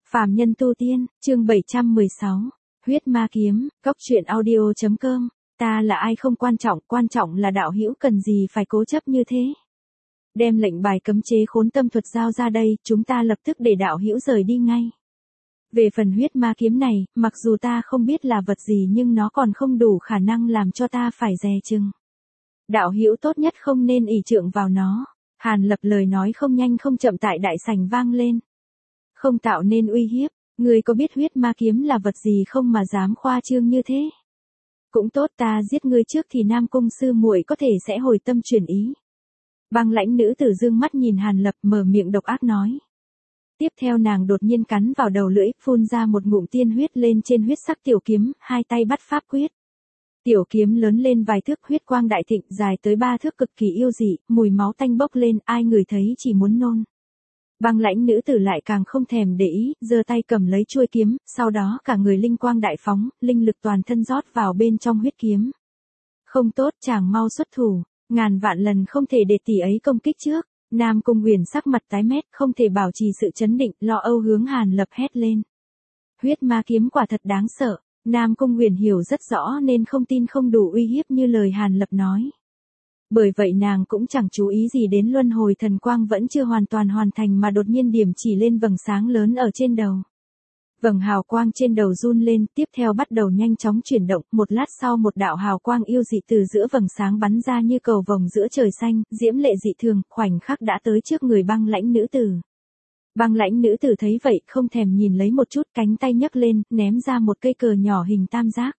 Phàm nhân tu tiên, chương 716. Huyết ma kiếm, Cóc truyện audio.com. Ta là ai không quan trọng là đạo hữu cần gì phải cố chấp như thế. Đem lệnh bài cấm chế khốn tâm thuật giao ra đây, chúng ta lập tức để đạo hữu rời đi ngay. Về phần huyết ma kiếm này, mặc dù ta không biết là vật gì nhưng nó còn không đủ khả năng làm cho ta phải dè chừng. Đạo hữu tốt nhất không nên ỷ trượng vào nó. Hàn Lập lời nói không nhanh không chậm tại đại sảnh vang lên. Không tạo nên uy hiếp, ngươi có biết huyết ma kiếm là vật gì không mà dám khoa trương như thế? Cũng tốt, ta giết ngươi trước thì Nam Cung sư muội có thể sẽ hồi tâm chuyển ý. Băng lãnh nữ tử dương mắt nhìn Hàn Lập, mở miệng độc ác nói. Tiếp theo nàng đột nhiên cắn vào đầu lưỡi, phun ra một ngụm tiên huyết lên trên huyết sắc tiểu kiếm, hai tay bắt pháp quyết. Tiểu kiếm lớn lên vài thước, huyết quang đại thịnh, dài tới 3 thước, cực kỳ yêu dị, mùi máu tanh bốc lên, ai người thấy chỉ muốn nôn. Băng lãnh nữ tử lại càng không thèm để ý, giơ tay cầm lấy chuôi kiếm, sau đó cả người linh quang đại phóng, linh lực toàn thân rót vào bên trong huyết kiếm. Không tốt, chàng mau xuất thủ, ngàn vạn lần không thể để tỷ ấy công kích trước. Nam Cung Huyền sắc mặt tái mét, không thể bảo trì sự chấn định, lo âu hướng Hàn Lập hét lên. Huyết ma kiếm quả thật đáng sợ. Nam Cung Huyền hiểu rất rõ nên không tin không đủ uy hiếp như lời Hàn Lập nói. Bởi vậy nàng cũng chẳng chú ý gì đến luân hồi thần quang vẫn chưa hoàn toàn hoàn thành mà đột nhiên điểm chỉ lên vầng sáng lớn ở trên đầu. Vầng hào quang trên đầu run lên, tiếp theo bắt đầu nhanh chóng chuyển động, một lát sau một đạo hào quang yêu dị từ giữa vầng sáng bắn ra như cầu vồng giữa trời xanh, diễm lệ dị thường, khoảnh khắc đã tới trước người băng lãnh nữ tử. Băng lãnh nữ tử thấy vậy, không thèm nhìn lấy một chút, cánh tay nhấc lên, ném ra một cây cờ nhỏ hình tam giác.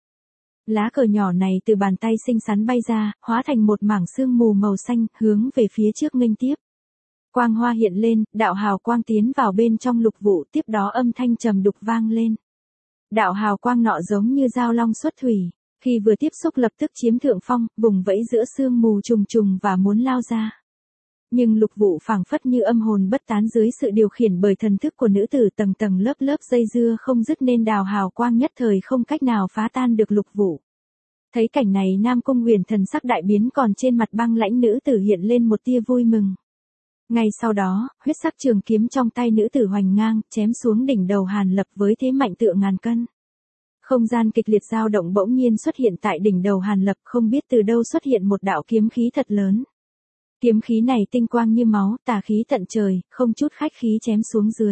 Lá cờ nhỏ này từ bàn tay xinh xắn bay ra, hóa thành một mảng sương mù màu xanh, hướng về phía trước nghênh tiếp. Quang hoa hiện lên, đạo hào quang tiến vào bên trong lục vụ, tiếp đó âm thanh trầm đục vang lên. Đạo hào quang nọ giống như dao long xuất thủy, khi vừa tiếp xúc lập tức chiếm thượng phong, vùng vẫy giữa sương mù trùng trùng và muốn lao ra. Nhưng lục vụ phảng phất như âm hồn bất tán dưới sự điều khiển bởi thần thức của nữ tử, tầng tầng lớp lớp dây dưa không dứt nên đào hào quang nhất thời không cách nào phá tan được lục vụ. Thấy cảnh này Nam Cung Huyền thần sắc đại biến, còn trên mặt băng lãnh nữ tử hiện lên một tia vui mừng. Ngay sau đó, huyết sắc trường kiếm trong tay nữ tử hoành ngang, chém xuống đỉnh đầu Hàn Lập với thế mạnh tựa ngàn cân. Không gian kịch liệt dao động bỗng nhiên xuất hiện tại đỉnh đầu Hàn Lập, không biết từ đâu xuất hiện một đạo kiếm khí thật lớn. Kiếm khí này tinh quang như máu, tà khí tận trời, không chút khách khí chém xuống dưới.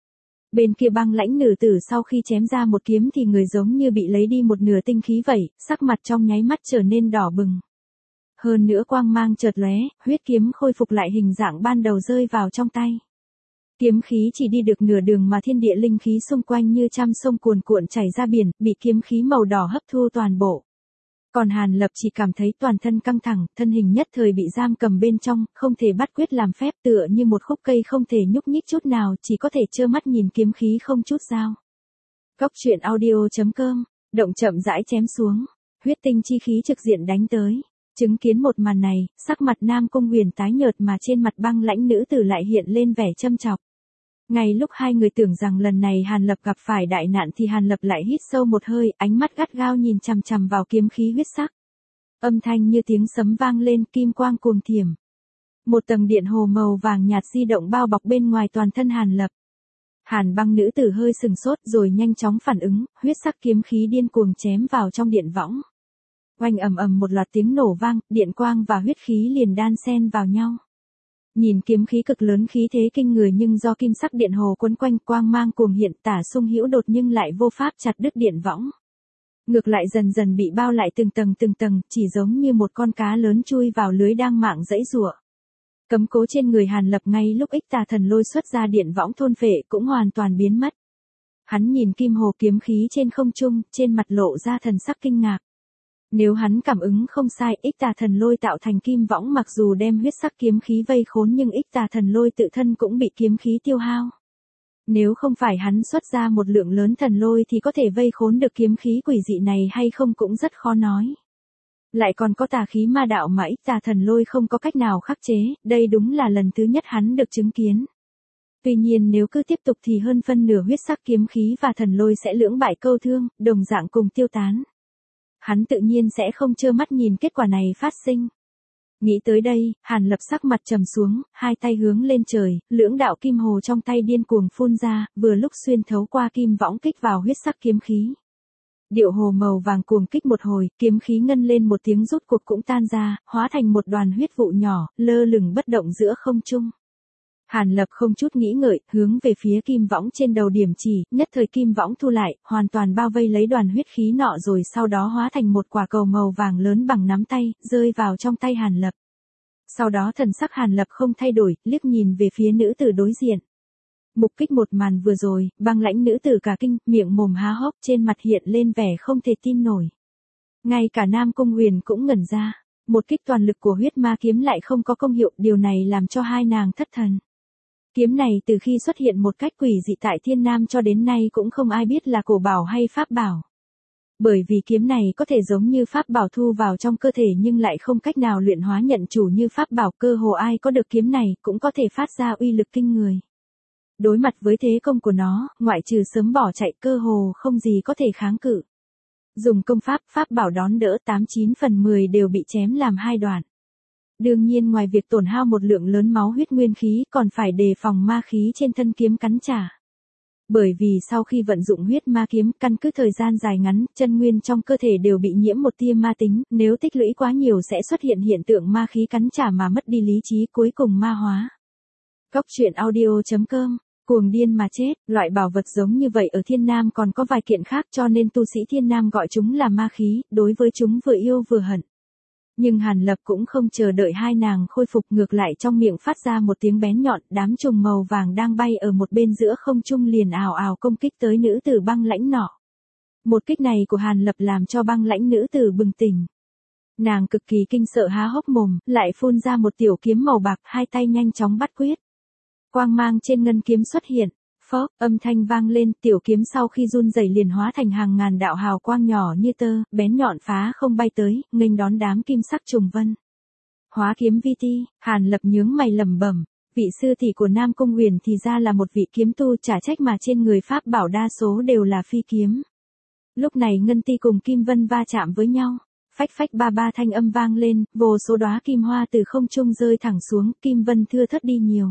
Bên kia băng lãnh nữ tử sau khi chém ra một kiếm thì người giống như bị lấy đi một nửa tinh khí vậy, sắc mặt trong nháy mắt trở nên đỏ bừng. Hơn nữa quang mang chợt lóe, huyết kiếm khôi phục lại hình dạng ban đầu rơi vào trong tay. Kiếm khí chỉ đi được nửa đường mà thiên địa linh khí xung quanh như trăm sông cuồn cuộn chảy ra biển, bị kiếm khí màu đỏ hấp thu toàn bộ. Còn Hàn Lập chỉ cảm thấy toàn thân căng thẳng, thân hình nhất thời bị giam cầm bên trong, không thể bắt quyết làm phép, tựa như một khúc cây không thể nhúc nhích chút nào, chỉ có thể trơ mắt nhìn kiếm khí không chút dao. Cóc truyện audio.com, động chậm rãi chém xuống, huyết tinh chi khí trực diện đánh tới. Chứng kiến một màn này, sắc mặt Nam Cung Huyền tái nhợt mà trên mặt băng lãnh nữ tử lại hiện lên vẻ châm chọc. Ngay lúc hai người tưởng rằng lần này Hàn Lập gặp phải đại nạn thì Hàn Lập lại hít sâu một hơi, ánh mắt gắt gao nhìn chằm chằm vào kiếm khí huyết sắc. Âm thanh như tiếng sấm vang lên, kim quang cuồng thiểm. Một tầng điện hồ màu vàng nhạt di động bao bọc bên ngoài toàn thân Hàn Lập. Hàn băng nữ tử hơi sừng sốt rồi nhanh chóng phản ứng, huyết sắc kiếm khí điên cuồng chém vào trong điện võng. Oanh ầm ầm một loạt tiếng nổ vang, điện quang và huyết khí liền đan xen vào nhau. Nhìn kiếm khí cực lớn khí thế kinh người nhưng do kim sắc điện hồ quấn quanh, quang mang cuồng hiện, tả xung hữu đột nhưng lại vô pháp chặt đứt điện võng. Ngược lại dần dần bị bao lại từng tầng, chỉ giống như một con cá lớn chui vào lưới đang mạng giãy giụa. Cấm cố trên người Hàn Lập ngay lúc ích tà thần lôi xuất ra điện võng thôn phệ cũng hoàn toàn biến mất. Hắn nhìn kim hồ kiếm khí trên không trung, trên mặt lộ ra thần sắc kinh ngạc. Nếu hắn cảm ứng không sai, ích tà thần lôi tạo thành kim võng mặc dù đem huyết sắc kiếm khí vây khốn nhưng ích tà thần lôi tự thân cũng bị kiếm khí tiêu hao. Nếu không phải hắn xuất ra một lượng lớn thần lôi thì có thể vây khốn được kiếm khí quỷ dị này hay không cũng rất khó nói. Lại còn có tà khí ma đạo mà ích tà thần lôi không có cách nào khắc chế, đây đúng là lần thứ nhất hắn được chứng kiến. Tuy nhiên nếu cứ tiếp tục thì hơn phân nửa huyết sắc kiếm khí và thần lôi sẽ lưỡng bại câu thương, đồng dạng cùng tiêu tán. Hắn tự nhiên sẽ không trơ mắt nhìn kết quả này phát sinh. Nghĩ tới đây, Hàn Lập sắc mặt trầm xuống, hai tay hướng lên trời, lưỡng đạo kim hồ trong tay điên cuồng phun ra, vừa lúc xuyên thấu qua kim võng kích vào huyết sắc kiếm khí. Điệu hồ màu vàng cuồng kích một hồi, kiếm khí ngân lên một tiếng rút cuộc cũng tan ra, hóa thành một đoàn huyết vụ nhỏ, lơ lửng bất động giữa không trung. Hàn Lập không chút nghĩ ngợi, hướng về phía kim võng trên đầu điểm chỉ, nhất thời kim võng thu lại, hoàn toàn bao vây lấy đoàn huyết khí nọ rồi sau đó hóa thành một quả cầu màu vàng lớn bằng nắm tay, rơi vào trong tay Hàn Lập. Sau đó thần sắc Hàn Lập không thay đổi, liếc nhìn về phía nữ tử đối diện. Mục kích một màn vừa rồi, băng lãnh nữ tử cả kinh, miệng mồm há hốc, trên mặt hiện lên vẻ không thể tin nổi. Ngay cả Nam Cung Huyền cũng ngẩn ra, một kích toàn lực của huyết ma kiếm lại không có công hiệu, điều này làm cho hai nàng thất thần. Kiếm này từ khi xuất hiện một cách quỷ dị tại Thiên Nam cho đến nay cũng không ai biết là cổ bảo hay pháp bảo. Bởi vì kiếm này có thể giống như pháp bảo thu vào trong cơ thể nhưng lại không cách nào luyện hóa nhận chủ như pháp bảo, cơ hồ ai có được kiếm này cũng có thể phát ra uy lực kinh người. Đối mặt với thế công của nó, ngoại trừ sớm bỏ chạy cơ hồ không gì có thể kháng cự. Dùng công pháp bảo đón đỡ 89 phần 10 đều bị chém làm hai đoạn. Đương nhiên ngoài việc tổn hao một lượng lớn máu huyết nguyên khí còn phải đề phòng ma khí trên thân kiếm cắn trả. Bởi vì sau khi vận dụng huyết ma kiếm, căn cứ thời gian dài ngắn, chân nguyên trong cơ thể đều bị nhiễm một tia ma tính, nếu tích lũy quá nhiều sẽ xuất hiện hiện tượng ma khí cắn trả mà mất đi lý trí, cuối cùng ma hóa. Cóc truyện audio.com, cuồng điên mà chết, loại bảo vật giống như vậy ở Thiên Nam còn có vài kiện khác cho nên tu sĩ Thiên Nam gọi chúng là ma khí, đối với chúng vừa yêu vừa hận. Nhưng Hàn Lập cũng không chờ đợi hai nàng khôi phục, ngược lại trong miệng phát ra một tiếng bén nhọn, đám trùng màu vàng đang bay ở một bên giữa không trung liền ào ào công kích tới nữ tử băng lãnh nọ. Một kích này của Hàn Lập làm cho băng lãnh nữ tử bừng tỉnh. Nàng cực kỳ kinh sợ há hốc mồm, lại phun ra một tiểu kiếm màu bạc, hai tay nhanh chóng bắt quyết. Quang mang trên ngân kiếm xuất hiện, phốc, âm thanh vang lên, tiểu kiếm sau khi run rẩy liền hóa thành hàng ngàn đạo hào quang nhỏ như tơ, bén nhọn phá không bay tới, nghênh đón đám kim sắc trùng vân. Hóa kiếm vi ti, Hàn Lập nhướng mày lẩm bẩm, vị sư tỷ của Nam Cung Huyền thì ra là một vị kiếm tu, chả trách mà trên người pháp bảo đa số đều là phi kiếm. Lúc này ngân ti cùng kim vân va chạm với nhau, phách phách ba ba thanh âm vang lên, vô số đóa kim hoa từ không trung rơi thẳng xuống, kim vân thưa thớt đi nhiều.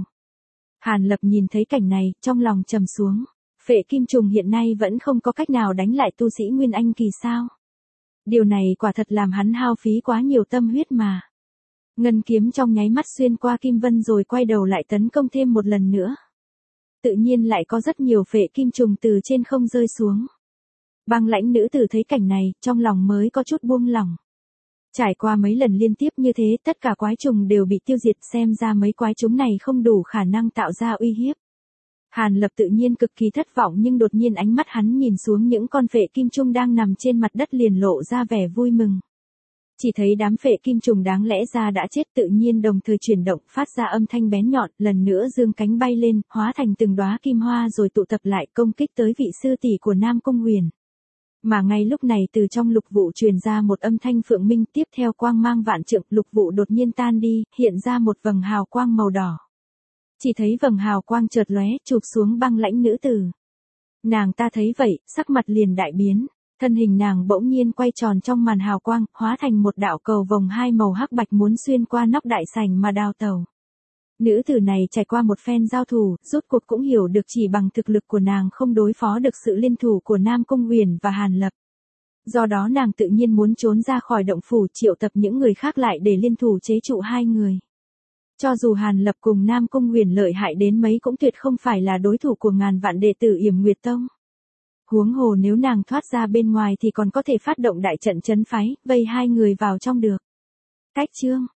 Hàn Lập nhìn thấy cảnh này, trong lòng trầm xuống. Phệ kim trùng hiện nay vẫn không có cách nào đánh lại tu sĩ Nguyên Anh kỳ sao. Điều này quả thật làm hắn hao phí quá nhiều tâm huyết mà. Ngân kiếm trong nháy mắt xuyên qua kim vân rồi quay đầu lại tấn công thêm một lần nữa. Tự nhiên lại có rất nhiều phệ kim trùng từ trên không rơi xuống. Băng lãnh nữ tử thấy cảnh này, trong lòng mới có chút buông lỏng. Trải qua mấy lần liên tiếp như thế, tất cả quái trùng đều bị tiêu diệt, xem ra mấy quái trùng này không đủ khả năng tạo ra uy hiếp. Hàn Lập tự nhiên cực kỳ thất vọng nhưng đột nhiên ánh mắt hắn nhìn xuống những con phệ kim trùng đang nằm trên mặt đất liền lộ ra vẻ vui mừng. Chỉ thấy đám phệ kim trùng đáng lẽ ra đã chết tự nhiên đồng thời chuyển động, phát ra âm thanh bén nhọn, lần nữa dương cánh bay lên, hóa thành từng đóa kim hoa rồi tụ tập lại công kích tới vị sư tỷ của Nam Cung Huyền. Mà ngay lúc này từ trong lục vụ truyền ra một âm thanh phượng minh, tiếp theo quang mang vạn trượng, lục vụ đột nhiên tan đi, hiện ra một vầng hào quang màu đỏ. Chỉ thấy vầng hào quang chợt lóe, chụp xuống băng lãnh nữ tử. Nàng ta thấy vậy, sắc mặt liền đại biến, thân hình nàng bỗng nhiên quay tròn trong màn hào quang, hóa thành một đạo cầu vồng hai màu hắc bạch muốn xuyên qua nóc đại sảnh mà đào tẩu. Nữ tử này trải qua một phen giao thủ, rốt cuộc cũng hiểu được chỉ bằng thực lực của nàng không đối phó được sự liên thủ của Nam Cung Huyền và Hàn Lập. Do đó nàng tự nhiên muốn trốn ra khỏi động phủ, triệu tập những người khác lại để liên thủ chế trụ hai người. Cho dù Hàn Lập cùng Nam Cung Huyền lợi hại đến mấy cũng tuyệt không phải là đối thủ của ngàn vạn đệ tử Yểm Nguyệt Tông. Huống hồ nếu nàng thoát ra bên ngoài thì còn có thể phát động đại trận trấn phái, vây hai người vào trong được. Cách chương